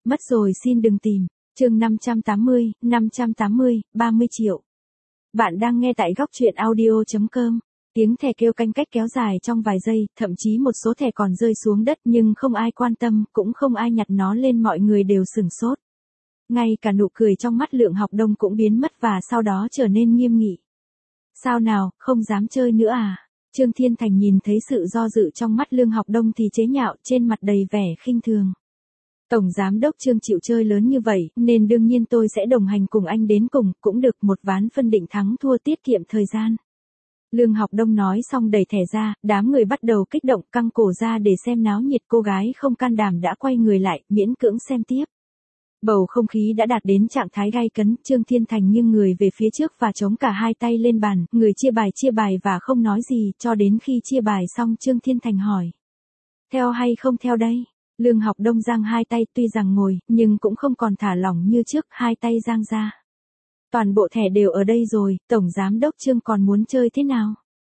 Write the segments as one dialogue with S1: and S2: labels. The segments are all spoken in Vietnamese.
S1: Mất rồi xin đừng tìm. Chương 580, 30 triệu. Bạn đang nghe tại góc truyện audio.com. Tiếng thẻ kêu canh cách kéo dài trong vài giây, thậm chí một số thẻ còn rơi xuống đất nhưng không ai quan tâm, cũng không ai nhặt nó lên, mọi người đều sửng sốt. Ngay cả nụ cười trong mắt Lượng Học Đông cũng biến mất và sau đó trở nên nghiêm nghị. Sao nào, không dám chơi nữa à? Trương Thiên Thành nhìn thấy sự do dự trong mắt Lương Học Đông thì chế nhạo, trên mặt đầy vẻ khinh thường. Tổng giám đốc Trương chịu chơi lớn như vậy, nên đương nhiên tôi sẽ đồng hành cùng anh đến cùng, cũng được, một ván phân định thắng thua tiết kiệm thời gian. Lương Học Đông nói xong đẩy thẻ ra, đám người bắt đầu kích động, căng cổ ra để xem náo nhiệt. Cô gái không can đảm đã quay người lại, miễn cưỡng xem tiếp. Bầu không khí đã đạt đến trạng thái gay cấn, Trương Thiên Thành nghiêng người về phía trước và chống cả hai tay lên bàn, người chia bài và không nói gì, cho đến khi chia bài xong Trương Thiên Thành hỏi. Theo hay không theo đây? Lương Học Đông giang hai tay, tuy rằng ngồi, nhưng cũng không còn thả lỏng như trước, hai tay giang ra. Toàn bộ thẻ đều ở đây rồi, Tổng Giám đốc Trương còn muốn chơi thế nào?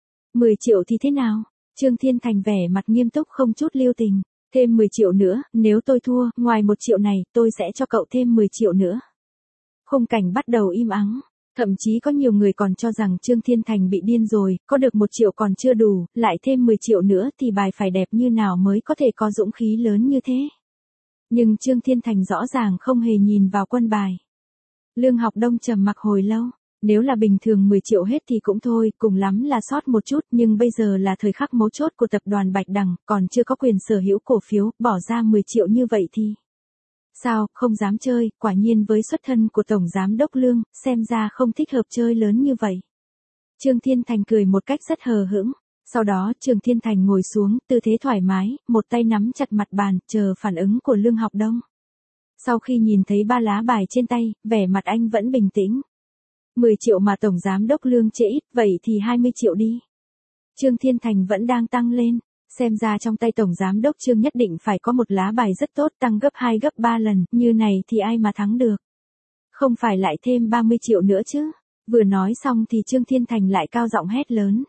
S1: 10 triệu thì thế nào? Trương Thiên Thành vẻ mặt nghiêm túc không chút lưu tình. Thêm 10 triệu nữa, nếu tôi thua, ngoài 1 triệu này, tôi sẽ cho cậu thêm 10 triệu nữa. Khung cảnh bắt đầu im ắng. Thậm chí có nhiều người còn cho rằng Trương Thiên Thành bị điên rồi, có được 1 triệu còn chưa đủ, lại thêm 10 triệu nữa thì bài phải đẹp như nào mới có thể có dũng khí lớn như thế. Nhưng Trương Thiên Thành rõ ràng không hề nhìn vào quân bài. Lương Học Đông trầm mặc hồi lâu. Nếu là bình thường 10 triệu hết thì cũng thôi, cùng lắm là sót một chút, nhưng bây giờ là thời khắc mấu chốt của tập đoàn Bạch Đằng, còn chưa có quyền sở hữu cổ phiếu, bỏ ra 10 triệu như vậy thì... Sao, không dám chơi, quả nhiên với xuất thân của Tổng Giám đốc Lương, xem ra không thích hợp chơi lớn như vậy. Trương Thiên Thành cười một cách rất hờ hững. Sau đó Trương Thiên Thành ngồi xuống, tư thế thoải mái, một tay nắm chặt mặt bàn, chờ phản ứng của Lương Học Đông. Sau khi nhìn thấy 3 lá bài trên tay, vẻ mặt anh vẫn bình tĩnh. 10 triệu mà Tổng Giám đốc Lương chê ít, vậy thì 20 triệu đi. Trương Thiên Thành vẫn đang tăng lên. Xem ra trong tay Tổng Giám đốc Trương nhất định phải có một lá bài rất tốt, tăng gấp 2 gấp 3 lần, như này thì ai mà thắng được. Không phải lại thêm 30 triệu nữa chứ. Vừa nói xong thì Trương Thiên Thành lại cao giọng hét lớn.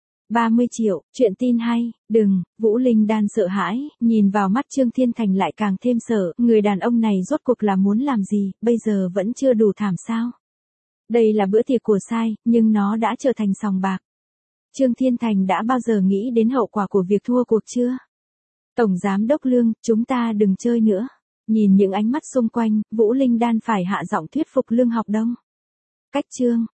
S1: 30 triệu, chuyện tin hay, đừng. Vũ Linh Đan sợ hãi, nhìn vào mắt Trương Thiên Thành lại càng thêm sợ, người đàn ông này rốt cuộc là muốn làm gì, bây giờ vẫn chưa đủ thảm sao. Đây là bữa tiệc của sai, nhưng nó đã trở thành sòng bạc. Trương Thiên Thành đã bao giờ nghĩ đến hậu quả của việc thua cuộc chưa? Tổng Giám đốc Lương, chúng ta đừng chơi nữa. Nhìn những ánh mắt xung quanh, Vũ Linh Đan phải hạ giọng thuyết phục Lương Học Đông. Cách Trương,